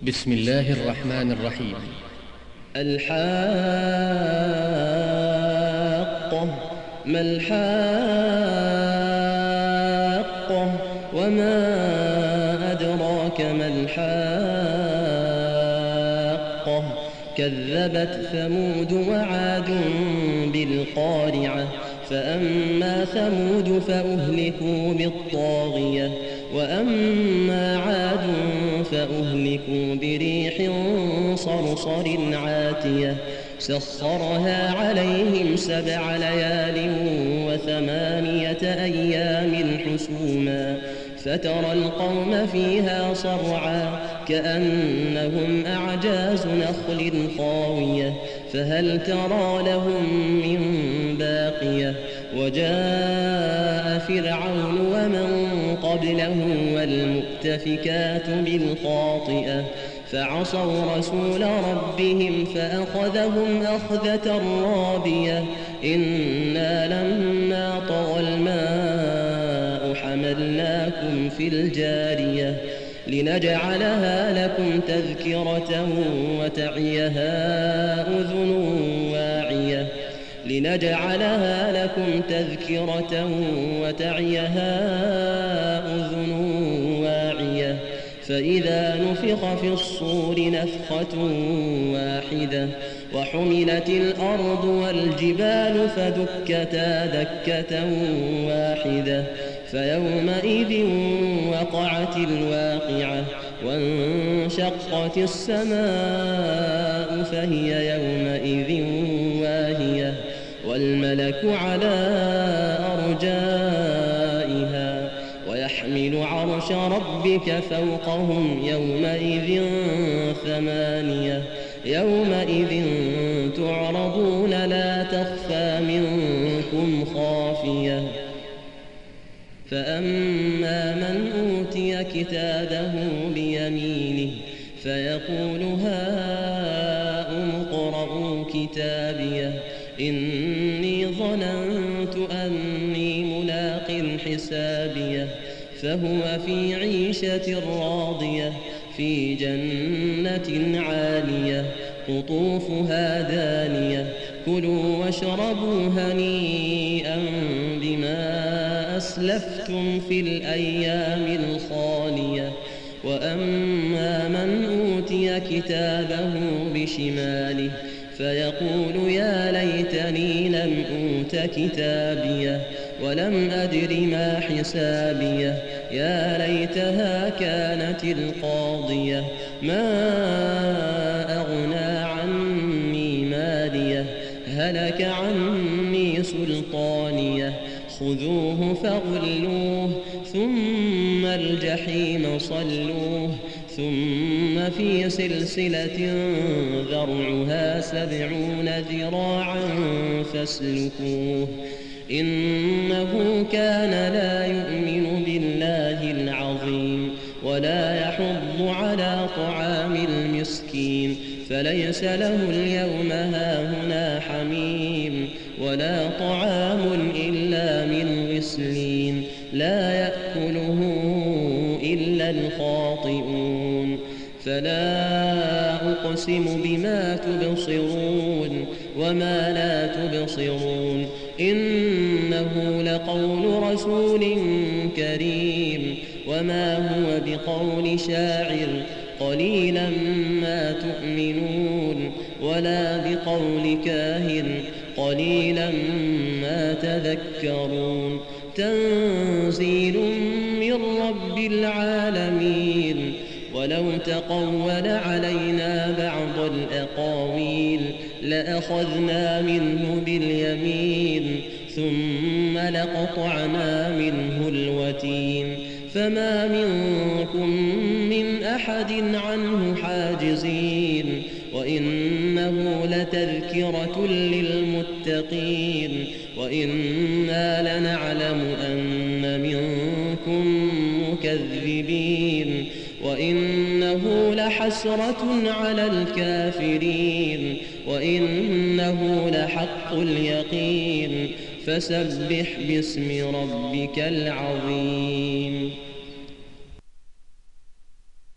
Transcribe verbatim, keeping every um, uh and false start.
بسم الله الرحمن الرحيم. الحاقة. ما الحاقة وما أدراك ما الحاقة. كذبت ثمود وعاد بالقارعة. فأما ثمود فأهلكوا بالطاغية وأما عاد فأهلكوا بريح صرصر عاتية سخرها عليهم سبع ليال وثمانية أيام حسوما فترى القوم فيها صرعى كأنهم أعجاز نخل خاوية فهل ترى لهم من باقية. وجاء فرعون ومن قبله والمؤتفكات بالخاطئة فعصوا رسول ربهم فأخذهم أخذة رابية. إنا لما طغى الماء حملناكم في الجارية لنجعلها لكم تذكرة وتعيها أذن واعية لنجعلها لكم تذكرة وتعيها أذن واعية فإذا نفخ في الصور نفخة واحدة وحملت الأرض والجبال فدكتا دكة واحدة فيومئذ وقعت الواقعة وانشقت السماء فهي يومئذ واهية والملك على أرجائها ويحمل عرش ربك فوقهم يومئذ ثمانية يومئذ تعرضون لا تخفى منكم خافية. فأما من أوتي كتابه بيمينه فيقول هاؤم اقرءوا كتابيه إني ظننت أني ملاق حسابيه فهو في عيشة راضية في جنة عالية قطوفها دانية كلوا واشربوا هنيئا بما أسلفتم في الأيام الخالية. وأما من أوتي كتابه بشماله فيقول يا ليتني لم أوت كتابيه ولم أدر ما حسابيه يا ليتها كانت القاضية ما أغنى عني ماليه هلك عني سلطانيه خذوه فغلوه ثم الجحيم صلوه ثم في سلسلة ذرعها سبعون ذراعا فاسلكوه إنه كان لا يؤمن بالله العظيم ولا يحض على طعام المسكين فليس له اليوم هاهنا حميم ولا طعام إلا من غسلين لا يأكله إلا الخاطئون. فلا أقسم بما تبصرون وما لا تبصرون إنه لقول رسول كريم وما هو بقول شاعر قليلا ما تؤمنون ولا بقول كاهن قليلا ما تذكرون. تنزيل من رب العالمين ولو تقول علينا بعض الأقاويل لأخذنا منه باليمين ثم لقطعنا منه الوتين فما منكم من أحد عنه حاجزين وإنه لتذكرة للمتقين وإنا لنعلم أن منكم مكذبين وإنه لحسرة على الكافرين وإنه لحق اليقين فسبح باسم ربك العظيم.